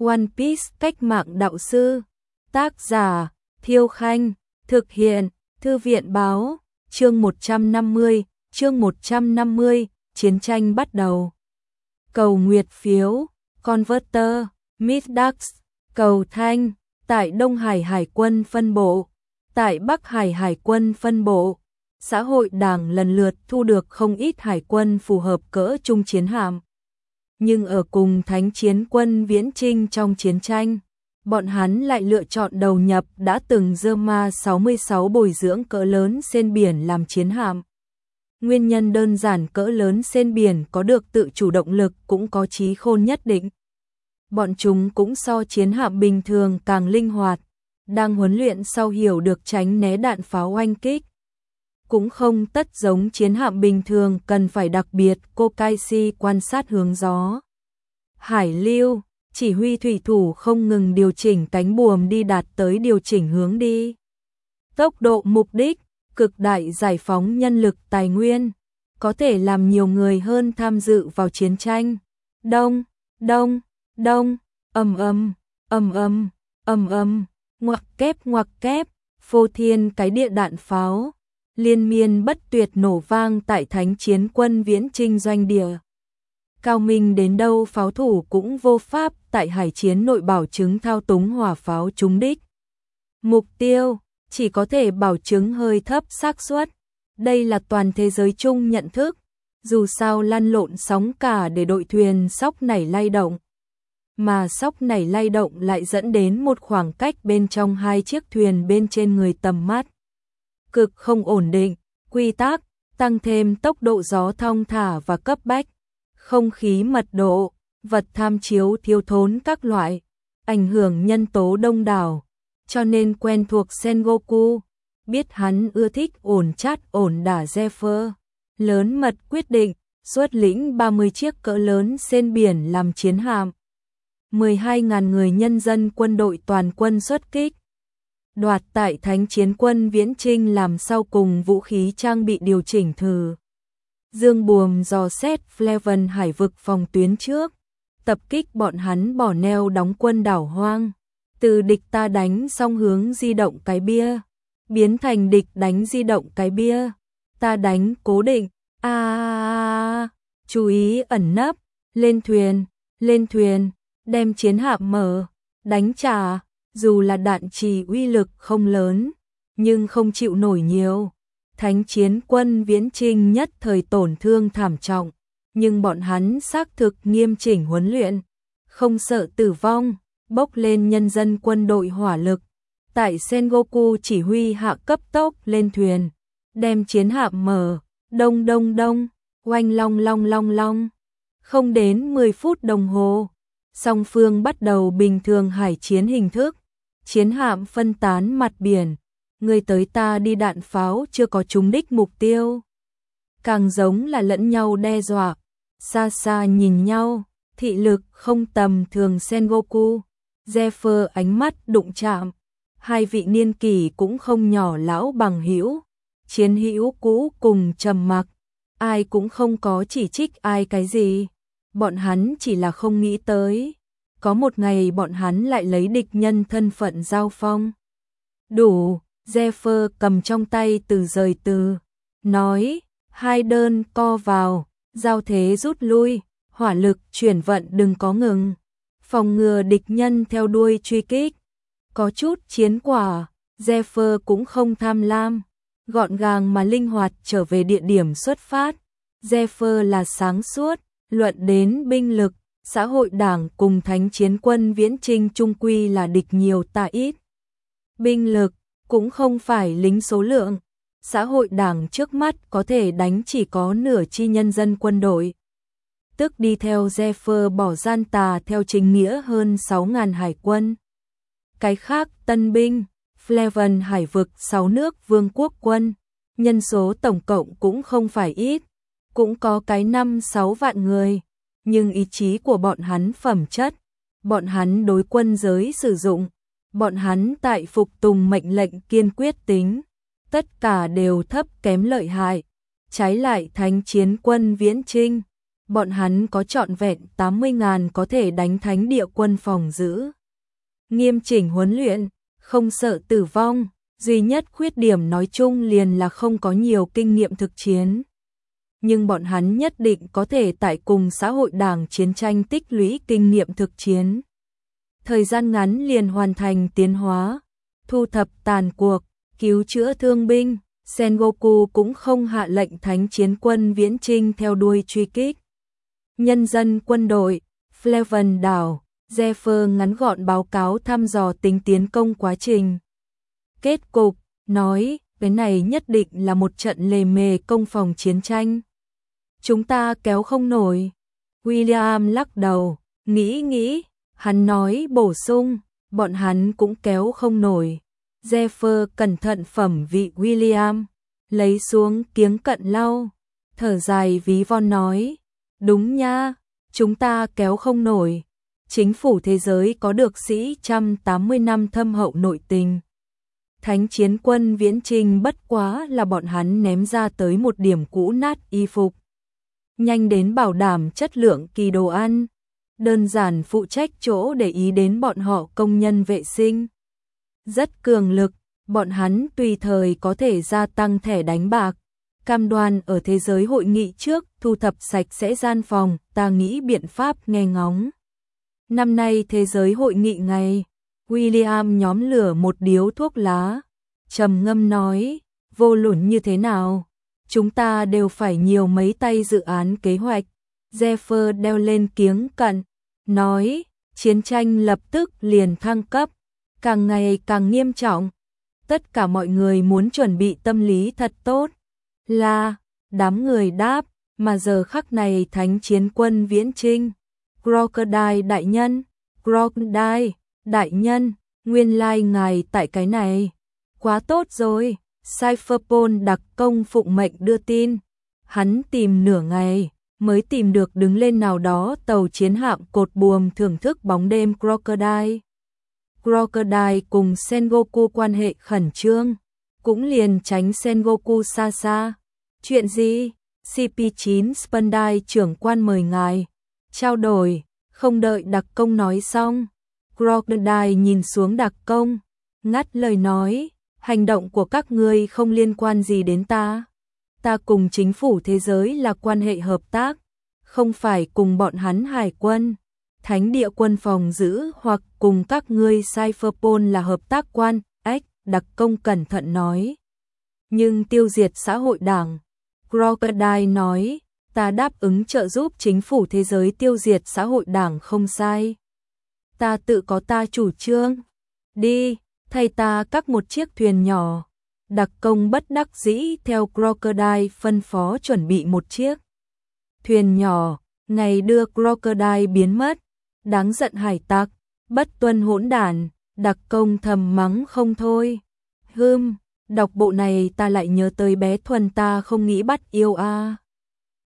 One Piece cách mạng đạo sư. Tác giả Thiêu Khanh. Thực hiện Thư viện báo. Chương 150, chiến tranh bắt đầu. Cầu nguyệt phiếu, Converter, Midax, cầu thanh, tại Đông Hải Hải quân phân bộ, tại Bắc Hải Hải quân phân bộ. Xã hội đảng lần lượt thu được không ít hải quân phù hợp cỡ trung chiến hạm. Nhưng ở cùng Thánh Chiến Quân Viễn Chinh trong chiến tranh, bọn hắn lại lựa chọn đầu nhập đã từng Zerma 66 bồi dưỡng cỡ lớn xên biển làm chiến hạm. Nguyên nhân đơn giản, cỡ lớn xên biển có được tự chủ động lực, cũng có trí khôn nhất định. Bọn chúng cũng so chiến hạm bình thường càng linh hoạt, đang huấn luyện sau hiểu được tránh né đạn pháo oanh kích. Cũng không tất giống chiến hạm bình thường cần phải đặc biệt Kokaishi quan sát hướng gió. Hải lưu, chỉ huy thủy thủ không ngừng điều chỉnh cánh buồm đi đạt tới điều chỉnh hướng đi. Tốc độ mục đích, cực đại giải phóng nhân lực tài nguyên, có thể làm nhiều người hơn tham dự vào chiến tranh. Đông, đông, đông, ầm ầm, ầm ầm, ầm ầm, ngoặc kép, phô thiên cái địa đạn pháo liên miên bất tuyệt nổ vang tại Thánh Chiến Quân Viễn Chinh doanh địa. Cao minh đến đâu pháo thủ cũng vô pháp tại hải chiến nội bảo chứng thao túng hỏa pháo trúng đích. Mục tiêu chỉ có thể bảo chứng hơi thấp xác suất. Đây là toàn thế giới chung nhận thức. Dù sao lăn lộn sóng cả để đội thuyền sóc nảy lay động. Mà sóc nảy lay động lại dẫn đến một khoảng cách bên trong hai chiếc thuyền bên trên người tầm mắt. Cực không ổn định, quy tắc, tăng thêm tốc độ gió thong thả và cấp bách. Không khí mật độ, vật tham chiếu thiếu thốn các loại, ảnh hưởng nhân tố đông đảo. Cho nên quen thuộc Sengoku, biết hắn ưa thích ổn chát ổn đả Zephyr, lớn mật quyết định, xuất lĩnh 30 chiếc cỡ lớn xên biển làm chiến hạm. 12.000 người nhân dân quân đội toàn quân xuất kích. Đoạt tại Thánh Chiến Quân Viễn Chinh làm sau cùng vũ khí trang bị điều chỉnh thử. Dương buồm dò xét Fleven hải vực phòng tuyến trước, tập kích bọn hắn bỏ neo đóng quân đảo hoang. Từ địch ta đánh xong hướng di động cái bia, biến thành địch đánh di động cái bia, ta đánh cố định. Chú ý ẩn nấp, lên thuyền, đem chiến hạm mở, đánh trả. Dù là đạn trì uy lực không lớn, nhưng không chịu nổi nhiều. Thánh Chiến Quân Viễn Chinh nhất thời tổn thương thảm trọng, nhưng bọn hắn xác thực nghiêm chỉnh huấn luyện, không sợ tử vong, bốc lên nhân dân quân đội hỏa lực. Tại Sengoku chỉ huy hạ cấp tốc lên thuyền, đem chiến hạm mở, đông, oanh long. Không đến 10 phút đồng hồ, song phương bắt đầu bình thường hải chiến hình thức. Chiến hạm phân tán mặt biển, người tới ta đi, đạn pháo chưa có trúng đích mục tiêu. Càng giống là lẫn nhau đe dọa, xa xa nhìn nhau, thị lực không tầm thường. Sengoku, Zephyr ánh mắt đụng chạm, hai vị niên kỷ cũng không nhỏ lão bằng hữu, chiến hữu cũ cùng trầm mặc, ai cũng không có chỉ trích ai cái gì, bọn hắn chỉ là không nghĩ tới. Có một ngày bọn hắn lại lấy địch nhân thân phận giao phong. Đủ, Zephyr cầm trong tay từ rời từ, nói, hai đơn co vào, giao thế rút lui, hỏa lực chuyển vận đừng có ngừng, phòng ngừa địch nhân theo đuôi truy kích. Có chút chiến quả, Zephyr cũng không tham lam, gọn gàng mà linh hoạt trở về địa điểm xuất phát. Zephyr là sáng suốt, luận đến binh lực. Xã hội đảng cùng Thánh Chiến Quân Viễn Chinh chung quy là địch nhiều ta ít. Binh lực cũng không phải lính số lượng. Xã hội đảng trước mắt có thể đánh chỉ có nửa chi nhân dân quân đội. Tức đi theo Zephyr bỏ gian tà theo chính nghĩa hơn 6.000 hải quân. Cái khác tân binh, Fleven hải vực 6 nước vương quốc quân. Nhân số tổng cộng cũng không phải ít. Cũng có cái 5-6 vạn người. Nhưng ý chí của bọn hắn phẩm chất, bọn hắn đối quân giới sử dụng, bọn hắn tại phục tùng mệnh lệnh kiên quyết tính, tất cả đều thấp kém lợi hại. Trái lại Thánh Chiến Quân Viễn Chinh, bọn hắn có trọn vẹn 80.000 có thể đánh thánh địa quân phòng giữ. Nghiêm chỉnh huấn luyện, không sợ tử vong, duy nhất khuyết điểm nói chung liền là không có nhiều kinh nghiệm thực chiến. Nhưng bọn hắn nhất định có thể tại cùng xã hội đảng chiến tranh tích lũy kinh nghiệm thực chiến. Thời gian ngắn liền hoàn thành tiến hóa, thu thập tàn cuộc, cứu chữa thương binh, Sengoku cũng không hạ lệnh thánh chiến quân viễn chinh theo đuôi truy kích. Nhân dân quân đội, Fleven đảo, Zephyr ngắn gọn báo cáo thăm dò tính tiến công quá trình. Kết cục, nói, cái này nhất định là một trận lề mề công phòng chiến tranh. Chúng ta kéo không nổi. William lắc đầu, nghĩ, hắn nói bổ sung, bọn hắn cũng kéo không nổi. Zephyr cẩn thận phẩm vị William, lấy xuống kiếng cận lau, thở dài ví von nói, đúng nha, chúng ta kéo không nổi. Chính phủ thế giới có được sĩ 180 năm thâm hậu nội tình. Thánh chiến quân viễn trình bất quá là bọn hắn ném ra tới một điểm cũ nát y phục. Nhanh đến bảo đảm chất lượng kỳ đồ ăn, đơn giản phụ trách chỗ để ý đến bọn họ công nhân vệ sinh. Rất cường lực, bọn hắn tùy thời có thể gia tăng thẻ đánh bạc. Cam đoan ở thế giới hội nghị trước thu thập sạch sẽ gian phòng, ta nghĩ biện pháp nghe ngóng. Năm nay thế giới hội nghị ngày, William nhóm lửa một điếu thuốc lá, trầm ngâm nói, vô luận như thế nào, chúng ta đều phải nhiều mấy tay dự án kế hoạch. Zephyr đeo lên kiếng cận, nói, chiến tranh lập tức liền thăng cấp, càng ngày càng nghiêm trọng. Tất cả mọi người muốn chuẩn bị tâm lý thật tốt. Là, đám người đáp, mà giờ khắc này thánh chiến quân viễn chinh. Crocodile đại nhân, nguyên lai ngài tại cái này. Quá tốt rồi, Cypherpol đặc công phụng mệnh đưa tin. Hắn tìm nửa ngày, mới tìm được đứng lên nào đó tàu chiến hạm cột buồm thưởng thức bóng đêm Crocodile. Crocodile cùng Sengoku quan hệ khẩn trương, cũng liền tránh Sengoku xa xa. Chuyện gì? CP9 Spandai trưởng quan mời ngài. Trao đổi, không đợi đặc công nói xong. Crocodile nhìn xuống đặc công, ngắt lời nói, hành động của các ngươi không liên quan gì đến ta. Ta cùng chính phủ thế giới là quan hệ hợp tác, không phải cùng bọn hắn hải quân, thánh địa quân phòng giữ hoặc cùng các ngươi Cypherpol là hợp tác quan. Đặc công cẩn thận nói. Nhưng tiêu diệt xã hội đảng. Crocodile nói, ta đáp ứng trợ giúp chính phủ thế giới tiêu diệt xã hội đảng không sai. Ta tự có ta chủ trương. Đi, thay ta cắt một chiếc thuyền nhỏ. Đặc công bất đắc dĩ theo Crocodile phân phó chuẩn bị một chiếc thuyền nhỏ. Ngày đưa Crocodile biến mất. Đáng giận hải tặc, bất tuân hỗn đản. Đặc công thầm mắng không thôi. Đọc bộ này ta lại nhớ tới bé Thuần ta không nghĩ bắt yêu a.